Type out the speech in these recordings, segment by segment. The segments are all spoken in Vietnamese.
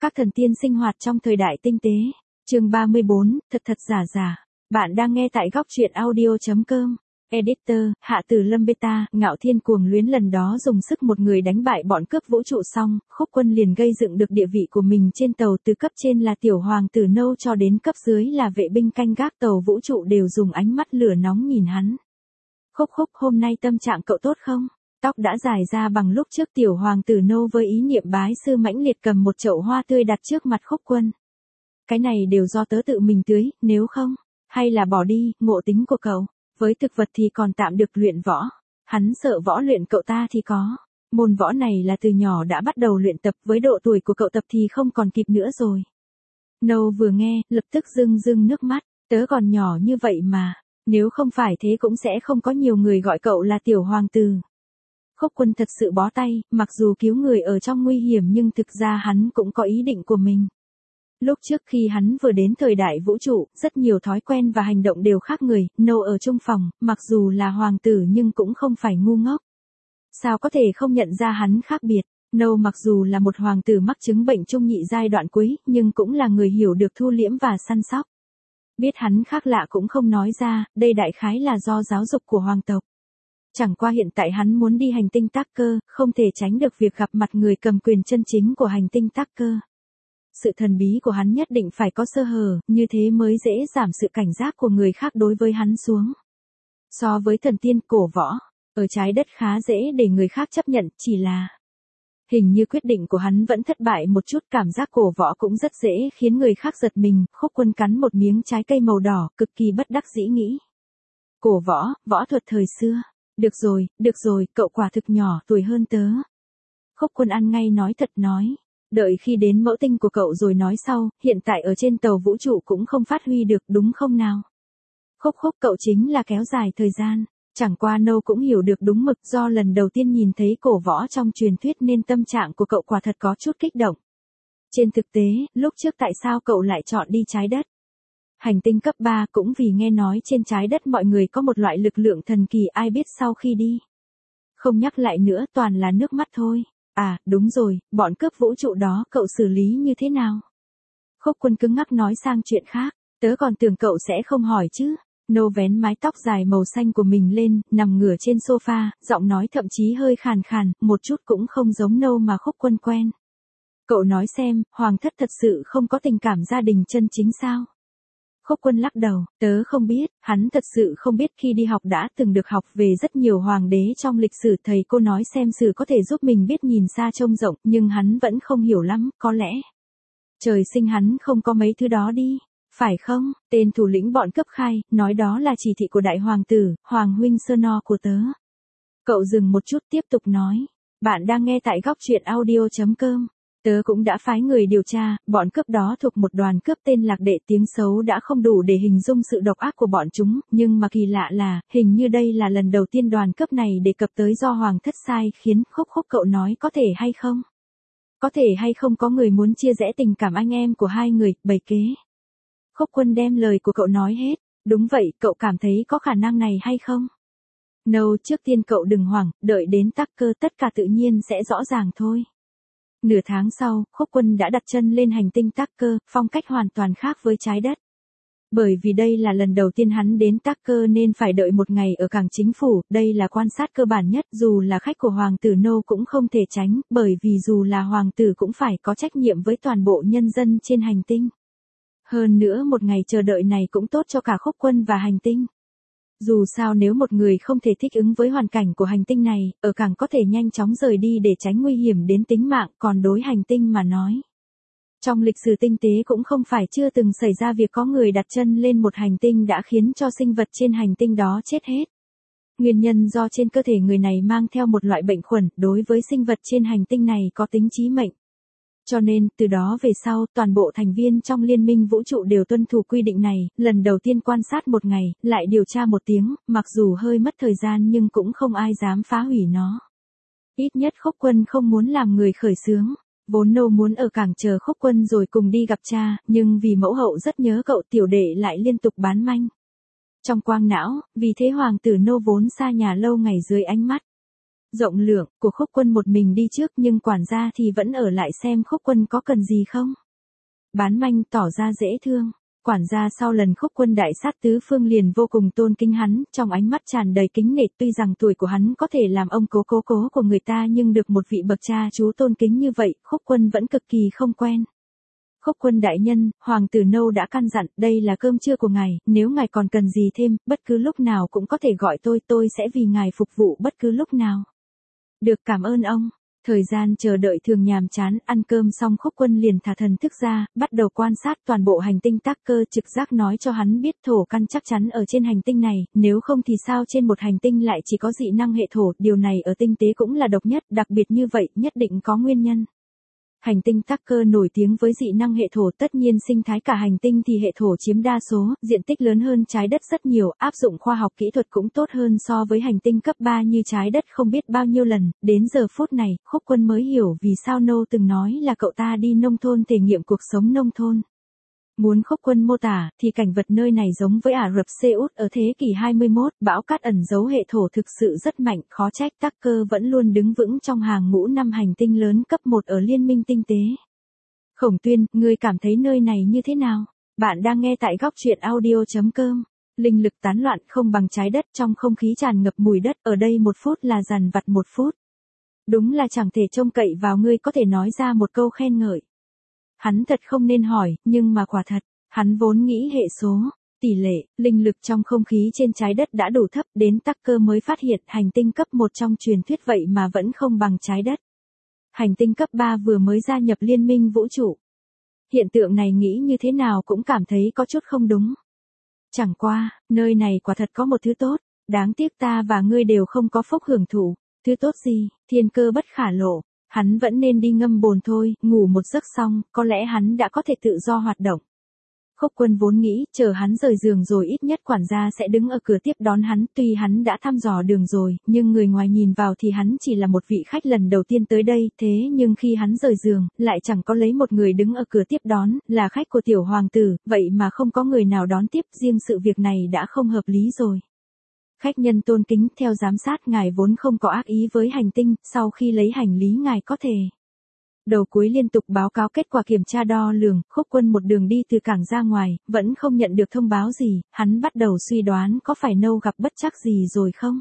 Các thần tiên sinh hoạt trong thời đại tinh tế. Chương 34, thật thật giả giả. Bạn đang nghe tại góc truyện audio.com. Editor, Hạ Tử Lâm Beta, Ngạo Thiên cuồng luyến lần đó dùng sức một người đánh bại bọn cướp vũ trụ xong, Khúc Quân liền gây dựng được địa vị của mình trên tàu, từ cấp trên là tiểu hoàng tử nâu cho đến cấp dưới là vệ binh canh gác tàu vũ trụ đều dùng ánh mắt lửa nóng nhìn hắn. Khúc, hôm nay tâm trạng cậu tốt không? Tóc đã dài ra bằng lúc trước tiểu hoàng tử nô với ý niệm bái sư mãnh liệt cầm một chậu hoa tươi đặt trước mặt Khúc Quân. Cái này đều do tớ tự mình tưới, nếu không, hay là bỏ đi, ngộ tính của cậu. Với thực vật thì còn tạm được luyện võ. Hắn sợ võ luyện cậu ta thì có. Môn võ này là từ nhỏ đã bắt đầu luyện tập, với độ tuổi của cậu tập thì không còn kịp nữa rồi. Nâu vừa nghe, lập tức rưng nước mắt. Tớ còn nhỏ như vậy mà. Nếu không phải thế cũng sẽ không có nhiều người gọi cậu là tiểu hoàng tử. Khúc Quân thật sự bó tay, mặc dù cứu người ở trong nguy hiểm nhưng thực ra hắn cũng có ý định của mình. Lúc trước khi hắn vừa đến thời đại vũ trụ, rất nhiều thói quen và hành động đều khác người, Nâu ở chung phòng, mặc dù là hoàng tử nhưng cũng không phải ngu ngốc. Sao có thể không nhận ra hắn khác biệt? Nâu mặc dù là một hoàng tử mắc chứng bệnh trung nhị giai đoạn cuối, nhưng cũng là người hiểu được thu liễm và săn sóc. Biết hắn khác lạ cũng không nói ra, đây đại khái là do giáo dục của hoàng tộc. Chẳng qua hiện tại hắn muốn đi hành tinh Tác Cơ, không thể tránh được việc gặp mặt người cầm quyền chân chính của hành tinh Tác Cơ. Sự thần bí của hắn nhất định phải có sơ hở, như thế mới dễ giảm sự cảnh giác của người khác đối với hắn xuống. So với thần tiên cổ võ, ở trái đất khá dễ để người khác chấp nhận, chỉ là hình như quyết định của hắn vẫn thất bại một chút, cảm giác cổ võ cũng rất dễ khiến người khác giật mình. Khúc Quân cắn một miếng trái cây màu đỏ, cực kỳ bất đắc dĩ nghĩ. Cổ võ, võ thuật thời xưa. Được rồi, cậu quả thực nhỏ tuổi hơn tớ. Khúc Quân ăn ngay nói thật nói. Đợi khi đến mẫu tinh của cậu rồi nói sau, hiện tại ở trên tàu vũ trụ cũng không phát huy được đúng không nào? Khúc cậu chính là kéo dài thời gian. Chẳng qua Nâu cũng hiểu được đúng mực, do lần đầu tiên nhìn thấy cổ võ trong truyền thuyết nên tâm trạng của cậu quả thật có chút kích động. Trên thực tế, lúc trước tại sao cậu lại chọn đi trái đất? Hành tinh cấp 3 cũng vì nghe nói trên trái đất mọi người có một loại lực lượng thần kỳ, ai biết sau khi đi. Không nhắc lại nữa, toàn là nước mắt thôi. À, đúng rồi, bọn cướp vũ trụ đó cậu xử lý như thế nào? Khúc Quân cứng ngắc nói sang chuyện khác, tớ còn tưởng cậu sẽ không hỏi chứ. Nâu vén mái tóc dài màu xanh của mình lên, nằm ngửa trên sofa, giọng nói thậm chí hơi khàn khàn, một chút cũng không giống Nâu mà Khúc Quân quen. Cậu nói xem, hoàng thất thật sự không có tình cảm gia đình chân chính sao? Khúc Quân lắc đầu, tớ không biết, hắn thật sự không biết. Khi đi học đã từng được học về rất nhiều hoàng đế trong lịch sử, thầy cô nói xem sử có thể giúp mình biết nhìn xa trông rộng, nhưng hắn vẫn không hiểu lắm, có lẽ trời sinh hắn không có mấy thứ đó đi, phải không? Tên thủ lĩnh bọn cướp khai, nói đó là chỉ thị của đại hoàng tử, Hoàng huynh Sơ No của tớ. Cậu dừng một chút tiếp tục nói, bạn đang nghe tại góc truyện audio.com. Tớ cũng đã phái người điều tra, bọn cướp đó thuộc một đoàn cướp tên Lạc Đệ, tiếng xấu đã không đủ để hình dung sự độc ác của bọn chúng, nhưng mà kỳ lạ là, hình như đây là lần đầu tiên đoàn cướp này đề cập tới do hoàng thất sai khiến. Khúc cậu nói có thể hay không? Có thể hay không có người muốn chia rẽ tình cảm anh em của hai người, bày kế. Khúc Quân đem lời của cậu nói hết, đúng vậy, cậu cảm thấy có khả năng này hay không? Nâu, trước tiên cậu đừng hoảng, đợi đến Tác Cơ tất cả tự nhiên sẽ rõ ràng thôi. Nửa tháng sau, Khúc Quân đã đặt chân lên hành tinh Tác Cơ, phong cách hoàn toàn khác với trái đất. Bởi vì đây là lần đầu tiên hắn đến Tác Cơ nên phải đợi một ngày ở cảng chính phủ, đây là quan sát cơ bản nhất, dù là khách của hoàng tử Nô cũng không thể tránh, bởi vì dù là hoàng tử cũng phải có trách nhiệm với toàn bộ nhân dân trên hành tinh. Hơn nữa một ngày chờ đợi này cũng tốt cho cả Khúc Quân và hành tinh. Dù sao nếu một người không thể thích ứng với hoàn cảnh của hành tinh này, ở cảng có thể nhanh chóng rời đi để tránh nguy hiểm đến tính mạng, còn đối hành tinh mà nói. Trong lịch sử tinh tế cũng không phải chưa từng xảy ra việc có người đặt chân lên một hành tinh đã khiến cho sinh vật trên hành tinh đó chết hết. Nguyên nhân do trên cơ thể người này mang theo một loại bệnh khuẩn, đối với sinh vật trên hành tinh này có tính chí mệnh. Cho nên, từ đó về sau, toàn bộ thành viên trong liên minh vũ trụ đều tuân thủ quy định này, lần đầu tiên quan sát một ngày, lại điều tra một tiếng, mặc dù hơi mất thời gian nhưng cũng không ai dám phá hủy nó. Ít nhất Khúc Quân không muốn làm người khởi xướng. Vốn Nô muốn ở cảng chờ Khúc Quân rồi cùng đi gặp cha, nhưng vì mẫu hậu rất nhớ cậu, tiểu đệ lại liên tục bán manh. Trong quang não, vì thế hoàng tử Nô vốn xa nhà lâu ngày dưới ánh mắt rộng lượng, của Khúc Quân một mình đi trước nhưng quản gia thì vẫn ở lại xem Khúc Quân có cần gì không. Bán manh tỏ ra dễ thương. Quản gia sau lần Khúc Quân đại sát tứ phương liền vô cùng tôn kính hắn, trong ánh mắt tràn đầy kính nể, tuy rằng tuổi của hắn có thể làm ông cố của người ta nhưng được một vị bậc cha chú tôn kính như vậy, Khúc Quân vẫn cực kỳ không quen. Khúc Quân đại nhân, Hoàng tử Nâu đã căn dặn, đây là cơm trưa của ngài, nếu ngài còn cần gì thêm, bất cứ lúc nào cũng có thể gọi tôi sẽ vì ngài phục vụ bất cứ lúc nào. Được, cảm ơn ông. Thời gian chờ đợi thường nhàm chán, ăn cơm xong Khúc Quân liền thả thần thức ra, bắt đầu quan sát toàn bộ hành tinh Tắc Cơ, trực giác nói cho hắn biết thổ căn chắc chắn ở trên hành tinh này, nếu không thì sao trên một hành tinh lại chỉ có dị năng hệ thổ, điều này ở tinh tế cũng là độc nhất, đặc biệt như vậy, nhất định có nguyên nhân. Hành tinh Tắc Cơ nổi tiếng với dị năng hệ thổ, tất nhiên sinh thái cả hành tinh thì hệ thổ chiếm đa số, diện tích lớn hơn trái đất rất nhiều, áp dụng khoa học kỹ thuật cũng tốt hơn so với hành tinh cấp 3 như trái đất không biết bao nhiêu lần. Đến giờ phút này, Khúc Quân mới hiểu vì sao Nô từng nói là cậu ta đi nông thôn thể nghiệm cuộc sống nông thôn. Muốn Khúc Quân mô tả, thì cảnh vật nơi này giống với Ả Rập Xê Út ở thế kỷ 21, bão cát ẩn giấu hệ thổ thực sự rất mạnh, khó trách Tắc Cơ vẫn luôn đứng vững trong hàng ngũ 5 hành tinh lớn cấp 1 ở liên minh tinh tế. Khổng Tuyên, ngươi cảm thấy nơi này như thế nào? Bạn đang nghe tại góc truyện audio.com. Linh lực tán loạn không bằng trái đất, trong không khí tràn ngập mùi đất, ở đây 1 phút là dằn vặt 1 phút. Đúng là chẳng thể trông cậy vào ngươi có thể nói ra một câu khen ngợi. Hắn thật không nên hỏi, nhưng mà quả thật, hắn vốn nghĩ hệ số, tỷ lệ, linh lực trong không khí trên trái đất đã đủ thấp, đến Tắc Cơ mới phát hiện hành tinh cấp 1 trong truyền thuyết vậy mà vẫn không bằng trái đất. Hành tinh cấp 3 vừa mới gia nhập liên minh vũ trụ. Hiện tượng này nghĩ như thế nào cũng cảm thấy có chút không đúng. Chẳng qua, nơi này quả thật có một thứ tốt, đáng tiếc ta và ngươi đều không có phúc hưởng thụ. Thứ tốt gì, thiên cơ bất khả lộ. Hắn vẫn nên đi ngâm bồn thôi, ngủ một giấc xong, có lẽ hắn đã có thể tự do hoạt động. Khúc Quân vốn nghĩ, chờ hắn rời giường rồi ít nhất quản gia sẽ đứng ở cửa tiếp đón hắn, tuy hắn đã thăm dò đường rồi, nhưng người ngoài nhìn vào thì hắn chỉ là một vị khách lần đầu tiên tới đây, thế nhưng khi hắn rời giường, lại chẳng có lấy một người đứng ở cửa tiếp đón, là khách của tiểu hoàng tử, vậy mà không có người nào đón tiếp, riêng sự việc này đã không hợp lý rồi. Khách nhân tôn kính, theo giám sát ngài vốn không có ác ý với hành tinh, sau khi lấy hành lý ngài có thể. Đầu cuối liên tục báo cáo kết quả kiểm tra đo lường, Khúc Quân một đường đi từ cảng ra ngoài, vẫn không nhận được thông báo gì, hắn bắt đầu suy đoán có phải Nâu gặp bất trắc gì rồi không.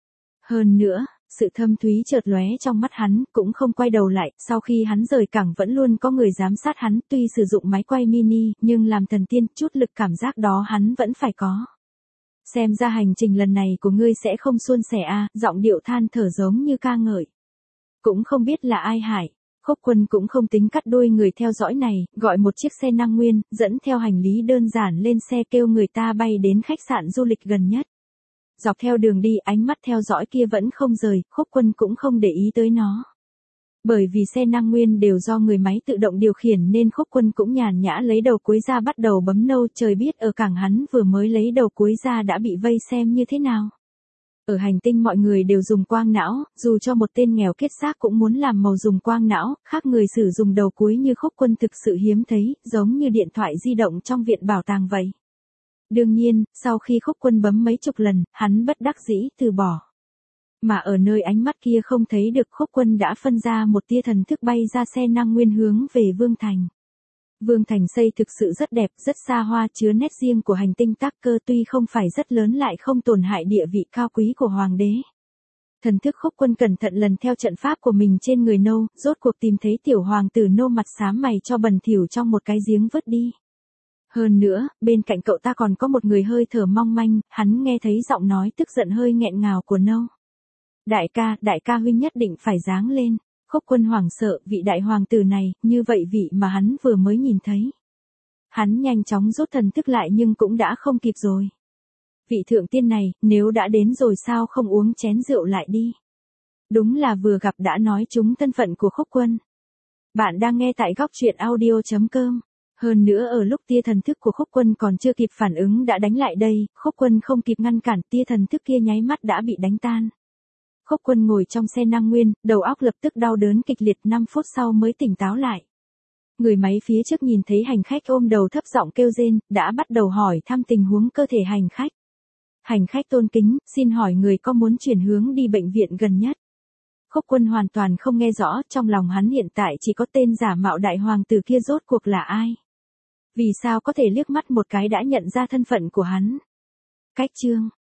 Hơn nữa, sự thâm thúy chợt lóe trong mắt hắn, cũng không quay đầu lại, sau khi hắn rời cảng vẫn luôn có người giám sát hắn, tuy sử dụng máy quay mini, nhưng làm thần tiên, chút lực cảm giác đó hắn vẫn phải có. Xem ra hành trình lần này của ngươi sẽ không suôn sẻ a, giọng điệu than thở giống như ca ngợi. Cũng không biết là ai hại. Khúc Quân cũng không tính cắt đuôi người theo dõi này, gọi một chiếc xe năng nguyên, dẫn theo hành lý đơn giản lên xe kêu người ta bay đến khách sạn du lịch gần nhất. Dọc theo đường đi ánh mắt theo dõi kia vẫn không rời, Khúc Quân cũng không để ý tới nó. Bởi vì xe năng nguyên đều do người máy tự động điều khiển nên Khúc Quân cũng nhàn nhã lấy đầu cuối ra bắt đầu bấm nâu, trời biết ở cảng hắn vừa mới lấy đầu cuối ra đã bị vây xem như thế nào. Ở hành tinh mọi người đều dùng quang não, dù cho một tên nghèo kiết xác cũng muốn làm màu dùng quang não, khác người sử dụng đầu cuối như Khúc Quân thực sự hiếm thấy, giống như điện thoại di động trong viện bảo tàng vậy. Đương nhiên, sau khi Khúc Quân bấm mấy chục lần, hắn bất đắc dĩ từ bỏ. Mà ở nơi ánh mắt kia không thấy được, Khúc Quân đã phân ra một tia thần thức bay ra xe năng nguyên hướng về Vương Thành. Vương Thành xây thực sự rất đẹp, rất xa hoa, chứa nét riêng của hành tinh Tắc Cơ, tuy không phải rất lớn lại không tổn hại địa vị cao quý của hoàng đế. Thần thức Khúc Quân cẩn thận lần theo trận pháp của mình trên người Nâu, rốt cuộc tìm thấy tiểu hoàng tử Nâu mặt xám mày cho bẩn thỉu trong một cái giếng vứt đi. Hơn nữa, bên cạnh cậu ta còn có một người hơi thở mong manh, hắn nghe thấy giọng nói tức giận hơi nghẹn ngào của Nâu. Đại ca huynh nhất định phải giáng lên. Khúc Quân hoảng sợ, vị đại hoàng tử này, như vậy vị mà hắn vừa mới nhìn thấy. Hắn nhanh chóng rút thần thức lại nhưng cũng đã không kịp rồi. Vị thượng tiên này, nếu đã đến rồi sao không uống chén rượu lại đi. Đúng là vừa gặp đã nói trúng thân phận của Khúc Quân. Bạn đang nghe tại góc truyện audio.com. Hơn nữa ở lúc tia thần thức của Khúc Quân còn chưa kịp phản ứng đã đánh lại đây, Khúc Quân không kịp ngăn cản, tia thần thức kia nháy mắt đã bị đánh tan. Khúc Quân ngồi trong xe năng nguyên, đầu óc lập tức đau đớn kịch liệt, 5 phút sau mới tỉnh táo lại. Người máy phía trước nhìn thấy hành khách ôm đầu thấp giọng kêu rên, đã bắt đầu hỏi thăm tình huống cơ thể hành khách. Hành khách tôn kính, xin hỏi người có muốn chuyển hướng đi bệnh viện gần nhất. Khốc Quân hoàn toàn không nghe rõ, trong lòng hắn hiện tại chỉ có tên giả mạo đại hoàng tử kia rốt cuộc là ai. Vì sao có thể liếc mắt một cái đã nhận ra thân phận của hắn. Cách chương